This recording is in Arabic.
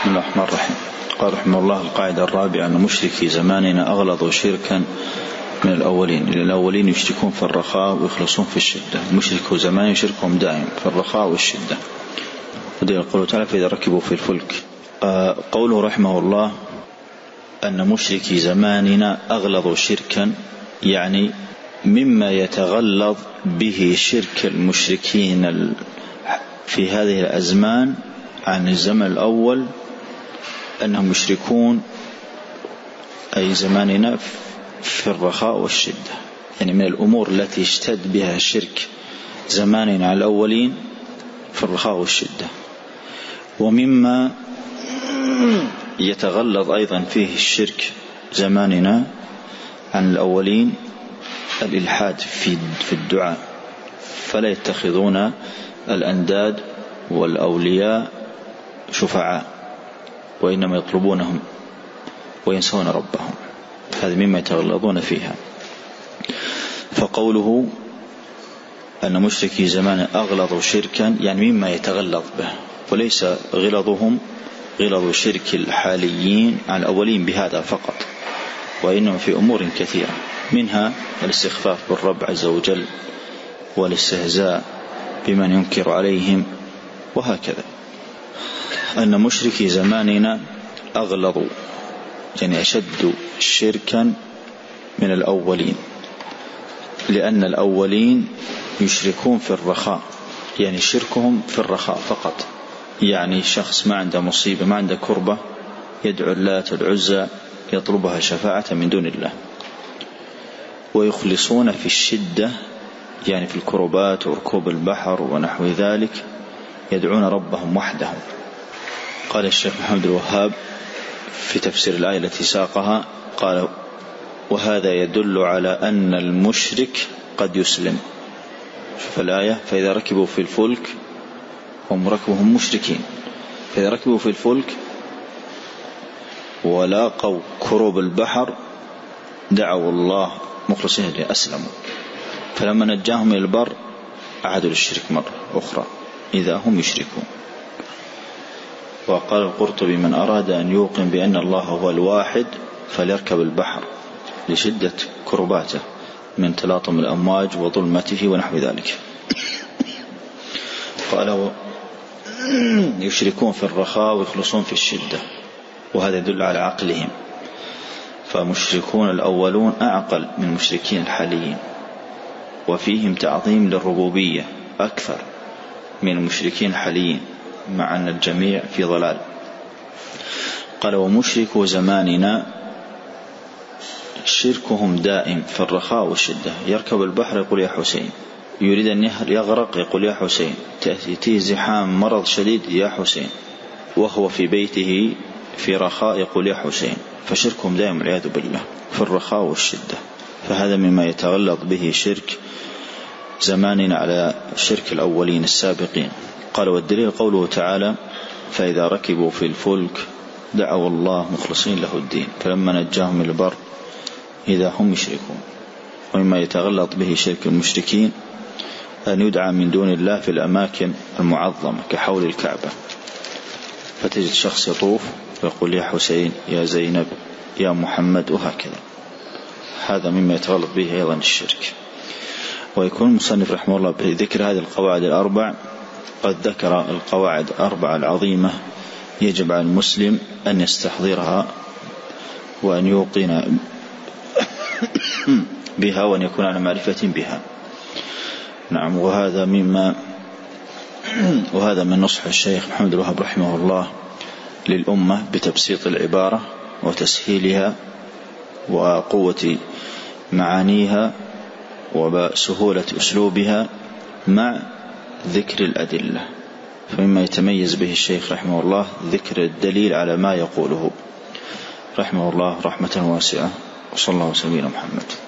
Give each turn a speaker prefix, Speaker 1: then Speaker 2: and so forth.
Speaker 1: بسم الله الرحمن الرحيم. قال رحمه الله: القاعدة الرابعة أن مشركي زماننا أغلظوا شركا من الأولين. الأولين يشركون في الرخاء ويخلصون في الشدة. مشركوا زمان يشركهم دائم في الرخاء والشدة. ودين قوله تعالى: فإذا ركبوا في الفلك. قوله رحمه الله أن مشركي زماننا أغلظوا شركا، يعني مما يتغلظ به شرك المشركين في هذه الأزمان عن الزمن الأول، أنهم يشركون أي زماننا في الرخاء والشدة. يعني من الأمور التي اشتد بها الشرك زماننا على الأولين في الرخاء والشدة. ومما يتغلظ أيضا فيه الشرك زماننا عن الأولين الإلحاد في الدعاء، فلا يتخذون الأنداد والأولياء شفعاء، وإنما يطلبونهم وينسون ربهم. هذا مما يتغلظون فيها. فقوله أن مشركي زمان أغلظوا شركا، يعني مما يتغلظ به، وليس غلظهم غلظ شرك الحاليين عن الأولين بهذا فقط، وإنما في أمور كثيرة، منها الاستخفاف بالرب عز وجل والاستهزاء بمن ينكر عليهم، وهكذا. أن مشركي زماننا أغلظوا، يعني أشد شركا من الأولين، لأن الأولين يشركون في الرخاء، يعني شركهم في الرخاء فقط. يعني شخص ما عنده مصيبة، ما عنده كربة، يدعو اللات والعزى يطلبها شفاعة من دون الله. ويخلصون في الشدة، يعني في الكربات وركوب البحر ونحو ذلك، يدعون ربهم وحدهم. قال الشيخ محمد الوهاب في تفسير الآية التي ساقها، قال: وهذا يدل على أن المشرك قد يسلم. شوف الآية: فإذا ركبوا في الفلك، هم ركبهم مشركين، فإذا ركبوا في الفلك ولاقوا كروب البحر دعوا الله مخلصين له أسلموا، فلما نجاهم إلى البر أعادوا للشرك مرة أخرى إذا هم يشركون. وقال القرطبي: من أراد أن يوقن بأن الله هو الواحد فليركب البحر لشدة كرباته من تلاطم الأمواج وظلمته ونحو ذلك. قالوا يشركون في الرخاء ويخلصون في الشدة، وهذا يدل على عقلهم. فمشركون الأولون أعقل من مشركين الحاليين، وفيهم تعظيم للربوبية أكثر من المشركين الحاليين، مع أن الجميع في ضلال. قال: ومشركو زماننا شركهم دائم في الرخاء والشدة. يركب البحر يقول يا حسين، يريد أن يغرق يقول يا حسين، تأتيه زحام مرض شديد يا حسين، وهو في بيته في رخاء يقول يا حسين. فشركهم دائم والعياذ بالله في الرخاء والشدة. فهذا مما يتغلظ به شرك زماننا على شرك الأولين السابقين. قال: والدليل قوله تعالى: فإذا ركبوا في الفلك دعوا الله مخلصين له الدين فلما نجاهم إلى البر إذا هم يشركون. ومما يتغلظ به شرك المشركين أن يدعى من دون الله في الأماكن المعظمة كحول الكعبة، فتجد شخص يطوف ويقول يا حسين يا زينب يا محمد وهكذا. هذا مما يتغلظ به أيضا الشرك. ويكون المصنف رحمه الله بذكر هذه القواعد الأربع قد ذكر القواعد الأربع العظيمة يجب على المسلم أن يستحضرها وأن يوقن بها وأن يكون على معرفة بها. نعم. وهذا من نصح الشيخ محمد الوهاب رحمه الله للأمة بتبسيط العبارة وتسهيلها وقوة معانيها وسهولة أسلوبها مع ذكر الأدلة. فمما يتميز به الشيخ رحمه الله ذكر الدليل على ما يقوله رحمه الله رحمة واسعة. وصلى الله وسلم على محمد.